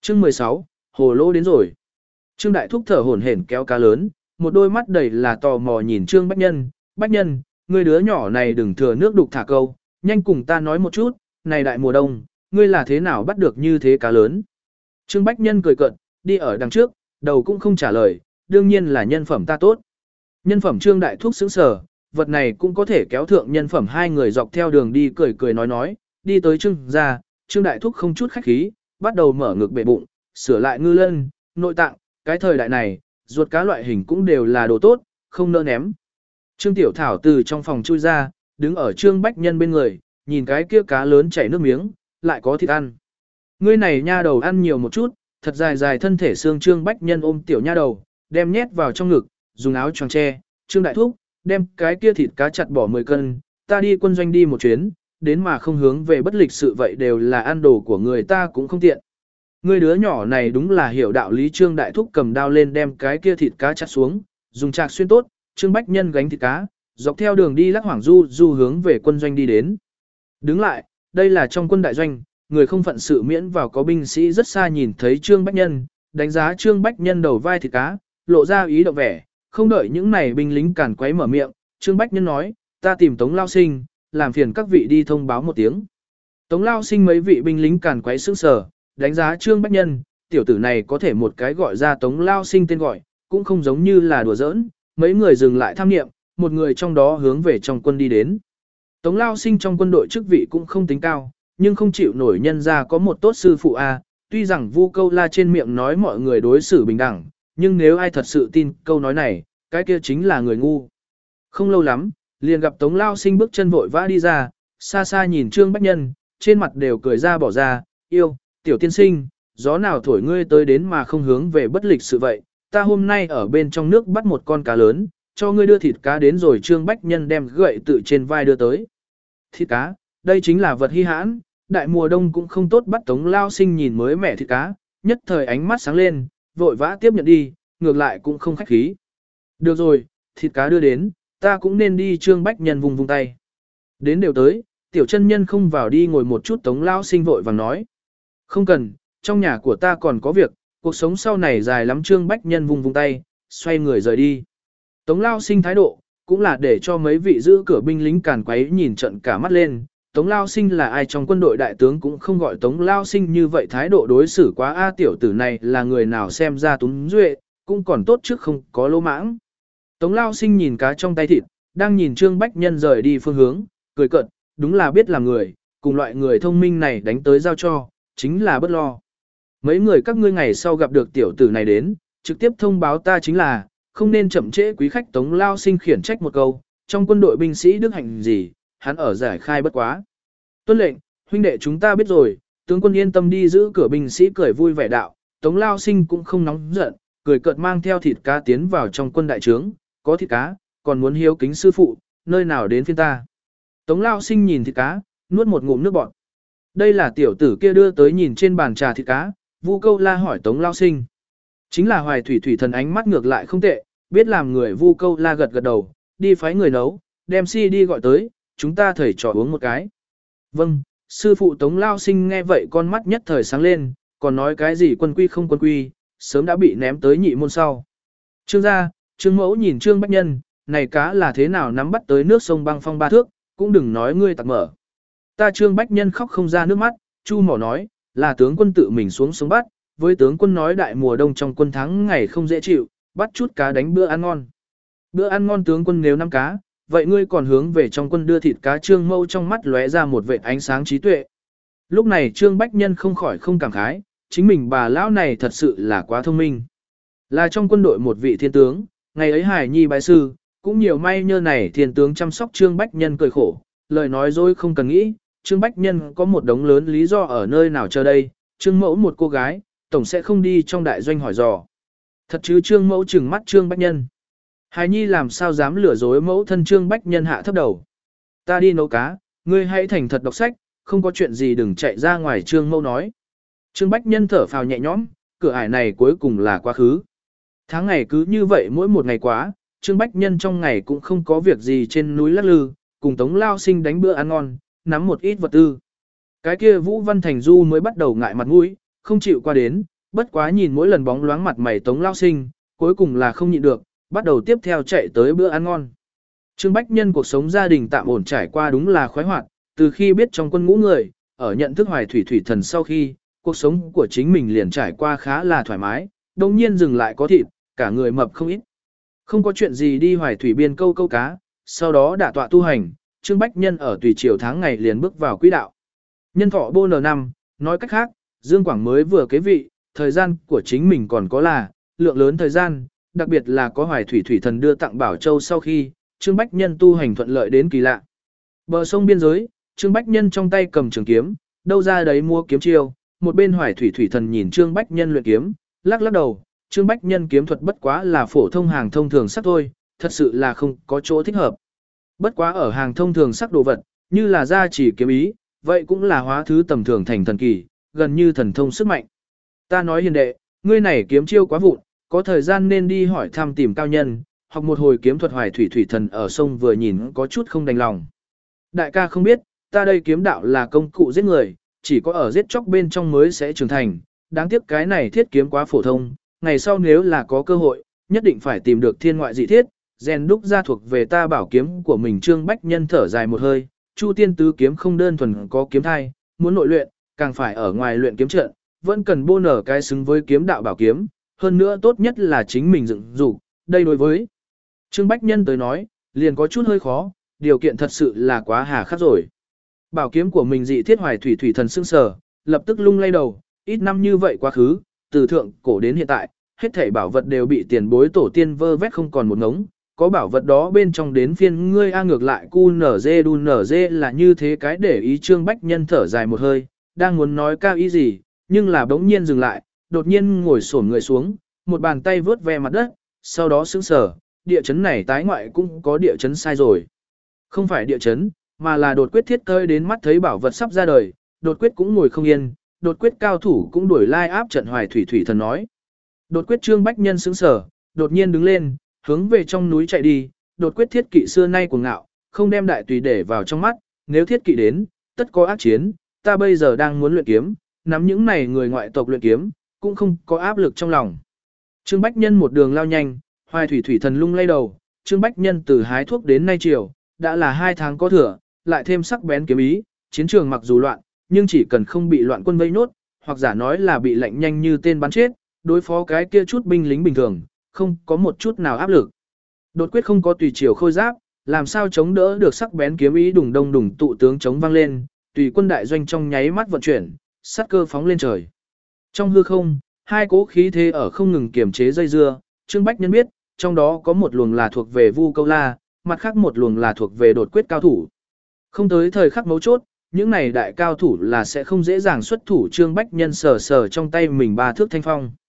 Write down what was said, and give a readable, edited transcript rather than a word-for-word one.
Chương 16, hồ lô đến rồi. Trương Đại Thúc thở hổn hển kéo cá lớn, một đôi mắt đầy là tò mò nhìn Trương Bách Nhân. Bách Nhân, ngươi đứa nhỏ này đừng thừa nước đục thả câu, nhanh cùng ta nói một chút, này đại mùa đông, ngươi là thế nào bắt được như thế cá lớn. Trương Bách Nhân cười cợt, đi ở đằng trước, đầu cũng không trả lời, đương nhiên là nhân phẩm ta tốt. Nhân phẩm Trương Đại Thúc sững sờ, vật này cũng có thể kéo thượng nhân phẩm. Hai người dọc theo đường đi cười cười nói, đi tới Trương gia, Trương Đại Thúc không chút khách khí, bắt đầu mở ngực bể bụng, sửa lại ngư lân, nội tạng, cái thời đại này, ruột cá loại hình cũng đều là đồ tốt, không nỡ ném. Trương Tiểu Thảo từ trong phòng chui ra, đứng ở Trương Bách Nhân bên người, nhìn cái kia cá lớn chảy nước miếng, lại có thịt ăn. Ngươi này nha đầu ăn nhiều một chút, thật dài dài thân thể xương. Trương Bách Nhân ôm tiểu nha đầu, đem nhét vào trong ngực, dùng áo choàng che. Trương Đại Thúc, đem cái kia thịt cá chặt bỏ 10 cân, ta đi quân doanh đi một chuyến, đến mà không hướng về bất lịch sự vậy đều là ăn đồ của người ta cũng không tiện. Ngươi đứa nhỏ này đúng là hiểu đạo lý. Trương Đại Thúc cầm đao lên đem cái kia thịt cá chặt xuống, dùng chạc xuyên tốt. Trương Bách Nhân gánh thịt cá, dọc theo đường đi lắc hoảng du hướng về quân doanh đi đến. Đứng lại, đây là trong quân đại doanh, người không phận sự miễn vào. Có binh sĩ rất xa nhìn thấy Trương Bách Nhân, đánh giá Trương Bách Nhân đầu vai thịt cá, lộ ra ý động vẻ, không đợi những này binh lính càn quấy mở miệng, Trương Bách Nhân nói, ta tìm Tống Lao Sinh, làm phiền các vị đi thông báo một tiếng. Tống Lao Sinh mấy vị binh lính càn quấy sững sờ, đánh giá Trương Bách Nhân, tiểu tử này có thể một cái gọi ra Tống Lao Sinh tên gọi, cũng không giống như là đùa giỡn. Mấy người dừng lại tham nghiệm, một người trong đó hướng về trong quân đi đến. Tống Lao Sinh trong quân đội chức vị cũng không tính cao, nhưng không chịu nổi nhân ra có một tốt sư phụ A. Tuy rằng Vu Câu La trên miệng nói mọi người đối xử bình đẳng, nhưng nếu ai thật sự tin câu nói này, cái kia chính là người ngu. Không lâu lắm, liền gặp Tống Lao Sinh bước chân vội vã đi ra, xa xa nhìn Trương Bách Nhân, trên mặt đều cười ra bỏ ra, yêu, tiểu tiên sinh, gió nào thổi ngươi tới đến mà không hướng về bất lịch sự vậy, ta hôm nay ở bên trong nước bắt một con cá lớn, cho ngươi đưa thịt cá đến rồi. Trương Bách Nhân đem gậy tự trên vai đưa tới. Thịt cá, đây chính là vật hy hãn, đại mùa đông cũng không tốt bắt. Tống Lao Sinh nhìn mới mẻ thịt cá, nhất thời ánh mắt sáng lên, vội vã tiếp nhận đi, ngược lại cũng không khách khí. Được rồi, thịt cá đưa đến, ta cũng nên đi. Trương Bách Nhân vùng tay. Đến đều tới, tiểu chân nhân không vào đi ngồi một chút. Tống Lao Sinh vội vàng nói. Không cần, trong nhà của ta còn có việc, cuộc sống sau này dài lắm. Trương Bách Nhân vùng tay, xoay người rời đi. Tống Lao Sinh thái độ, cũng là để cho mấy vị giữ cửa binh lính càn quấy nhìn trận cả mắt lên. Tống Lao Sinh là ai trong quân đội đại tướng cũng không gọi Tống Lao Sinh như vậy, thái độ đối xử quá a. Tiểu tử này là người nào xem ra túng duệ, cũng còn tốt trước không có lỗ mãng. Tống Lao Sinh nhìn cá trong tay thịt, đang nhìn Trương Bách Nhân rời đi phương hướng, cười cợt, đúng là biết làm người, cùng loại người thông minh này đánh tới giao cho, chính là bất lo. Mấy người các ngươi ngày sau gặp được tiểu tử này đến, trực tiếp thông báo ta chính là, không nên chậm trễ quý khách. Tống Lao Sinh khiển trách một câu, trong quân đội binh sĩ đức hạnh gì, hắn ở giải khai bất quá. Tuân lệnh, huynh đệ chúng ta biết rồi. Tướng quân yên tâm đi. Giữ cửa binh sĩ cười vui vẻ đạo. Tống Lao Sinh cũng không nóng giận, cười cợt mang theo thịt cá tiến vào trong quân đại trướng. Có thịt cá, còn muốn hiếu kính sư phụ, nơi nào đến phiên ta. Tống Lao Sinh nhìn thịt cá, nuốt một ngụm nước bọt. Đây là tiểu tử kia đưa tới. nhìn trên bàn trà thịt cá, Vu Câu La hỏi Tống Lao Sinh. Chính là Hoài Thủy Thủy Thần, ánh mắt ngược lại không tệ, biết làm người. Vu Câu La gật gật đầu, đi phái người nấu, đem si đi gọi tới, chúng ta thầy trò uống một cái. Vâng, sư phụ. Tống Lao Sinh nghe vậy con mắt nhất thời sáng lên, còn nói cái gì quân quy không quân quy, sớm đã bị ném tới nhị môn sau. Trương gia, Trương mẫu nhìn Trương Bách Nhân, này cá là thế nào nắm bắt tới nước sông băng phong 3 thước, cũng đừng nói ngươi tặc mở. Ta. Trương Bách Nhân khóc không ra nước mắt, Chu mỏ nói, là tướng quân tự mình xuống sống bắt, với tướng quân nói đại mùa đông trong quân tháng ngày không dễ chịu, bắt chút cá đánh bữa ăn ngon. Bữa ăn ngon tướng quân nếu năm cá, vậy ngươi còn hướng về trong quân đưa thịt cá. Trương mẫu trong mắt lóe ra một vệt ánh sáng trí tuệ. Lúc này Trương Bách Nhân không khỏi không cảm khái, chính mình bà lão này thật sự là quá thông minh. Là trong quân đội một vị thiên tướng, ngày ấy Hải Nhi bái sư, cũng nhiều may nhờ này thiên tướng chăm sóc. Trương Bách Nhân cười khổ, lời nói dối không cần nghĩ, Trương Bách Nhân có một đống lớn lý do ở nơi nào chờ đây. Trương mẫu một cô gái, tổng sẽ không đi trong đại doanh hỏi dò. Thật chứ. Trương mẫu trừng mắt Trương Bách Nhân. Hải Nhi làm sao dám lừa dối mẫu thân. Trương Bách Nhân hạ thấp đầu. Ta đi nấu cá, ngươi hãy thành thật đọc sách, không có chuyện gì đừng chạy ra ngoài. Trương mẫu nói. Trương Bách Nhân thở phào nhẹ nhõm, cửa ải này cuối cùng là quá khứ. Tháng ngày cứ như vậy mỗi một ngày quá, Trương Bách Nhân trong ngày cũng không có việc gì trên núi lắc lư, cùng Tống Lao Sinh đánh bữa ăn ngon, nắm một ít vật tư. Cái kia Vũ Văn Thành Du mới bắt đầu ngại mặt mũi, không chịu qua đến, bất quá nhìn mỗi lần bóng loáng mặt mày Tống Lao Sinh, cuối cùng là không nhịn được, bắt đầu tiếp theo chạy tới bữa ăn ngon. Trương Bách Nhân cuộc sống gia đình tạm ổn trải qua đúng là khoái hoạt, từ khi biết trong quân ngũ người, ở nhận thức Hoài Thủy Thủy Thần sau khi, cuộc sống của chính mình liền trải qua khá là thoải mái, đồng nhiên dừng lại có thịt, cả người mập không ít. Không có chuyện gì đi Hoài Thủy biên câu cá, sau đó đả tọa tu hành, Trương Bách Nhân ở tùy chiều tháng ngày liền bước vào quỹ đạo. Nhân thọ bô N5, nói cách khác, Dương Quảng mới vừa kế vị, thời gian của chính mình còn có là lượng lớn thời gian, đặc biệt là có Hoài Thủy Thủy Thần đưa tặng Bảo Châu sau khi, Trương Bách Nhân tu hành thuận lợi đến kỳ lạ. Bờ sông biên giới, Trương Bách Nhân trong tay cầm trường kiếm, đâu ra đấy mua kiếm chiêu, một bên Hoài Thủy Thủy Thần nhìn Trương Bách Nhân luyện kiếm, lắc lắc đầu, Trương Bách Nhân kiếm thuật bất quá là phổ thông hàng thông thường sắc thôi, thật sự là không có chỗ thích hợp. Bất quá ở hàng thông thường sắc đồ vật, như là gia chỉ kiếm ý, vậy cũng là hóa thứ tầm thường thành thần kỳ, gần như thần thông sức mạnh. Ta nói hiền đệ, ngươi này kiếm chiêu quá vụn, có thời gian nên đi hỏi thăm tìm cao nhân, học một hồi kiếm thuật Hoài Thủy Thủy Thần ở sông vừa nhìn có chút không đành lòng. Đại ca không biết, ta đây kiếm đạo là công cụ giết người, chỉ có ở giết chóc bên trong mới sẽ trưởng thành, đáng tiếc cái này thiết kiếm quá phổ thông, ngày sau nếu là có cơ hội, nhất định phải tìm được thiên ngoại dị thiết, rèn đúc ra thuộc về ta bảo kiếm của mình. Trương Bách Nhân thở dài một hơi, Chu Tiên tứ kiếm không đơn thuần có kiếm thai, muốn nội luyện, càng phải ở ngoài luyện kiếm trận, vẫn cần bô nở cái xứng với kiếm đạo bảo kiếm, hơn nữa tốt nhất là chính mình dựng dục, đây đối với Trương Bách Nhân tới nói, liền có chút hơi khó, điều kiện thật sự là quá hà khắc rồi. Bảo kiếm của mình dị thiết Hoài Thủy Thủy Thần sưng sờ, lập tức lung lay đầu, ít năm như vậy quá khứ, từ thượng cổ đến hiện tại, hết thảy bảo vật đều bị tiền bối tổ tiên vơ vét không còn một ngống, có bảo vật đó bên trong đến phiên ngươi a ngược lại cu nở dê đu nở dê là như thế cái để ý. Trương Bách Nhân thở dài một hơi, đang muốn nói cao ý gì, nhưng là bỗng nhiên dừng lại, đột nhiên ngồi xổm người xuống, một bàn tay vướt ve mặt đất, sau đó sững sờ, địa chấn này tái ngoại cũng có địa chấn sai rồi. Không phải địa chấn, mà là đột quyết thiết cơi đến mắt thấy bảo vật sắp ra đời, đột quyết cũng ngồi không yên, đột quyết cao thủ cũng đuổi lai áp trận Hoài Thủy Thủy Thần nói. Đột quyết Trương Bách Nhân sững sờ, đột nhiên đứng lên, hướng về trong núi chạy đi, đột quyết thiết kỵ xưa nay cuồng ngạo, không đem đại tùy để vào trong mắt, nếu thiết kỵ đến, tất có ác chiến, ta bây giờ đang muốn luyện kiếm, nắm những này người ngoại tộc luyện kiếm, cũng không có áp lực trong lòng. Trương Bách Nhân một đường lao nhanh, Hoài Thủy Thủy Thần lung lay đầu, Trương Bách Nhân từ hái thuốc đến nay chiều, đã là 2 tháng có thừa, lại thêm sắc bén kiếm ý, chiến trường mặc dù loạn, nhưng chỉ cần không bị loạn quân vây nốt, hoặc giả nói là bị lệnh nhanh như tên bắn chết, đối phó cái kia chút binh lính bình thường, không có một chút nào áp lực. Đột quyết không có tùy chiều khôi giáp, làm sao chống đỡ được sắc bén kiếm ý đùng đông đùng tụ tướng chống vang lên, tùy quân đại doanh trong nháy mắt vận chuyển, sát cơ phóng lên trời. Trong hư không, hai cỗ khí thế ở không ngừng kiểm chế dây dưa, Trương Bách Nhân biết, trong đó có một luồng là thuộc về Vu Câu La, mặt khác một luồng là thuộc về đột quyết cao thủ. Không tới thời khắc mấu chốt, những này đại cao thủ là sẽ không dễ dàng xuất thủ. Trương Bách Nhân sờ sờ trong tay mình 3 thước thanh phong.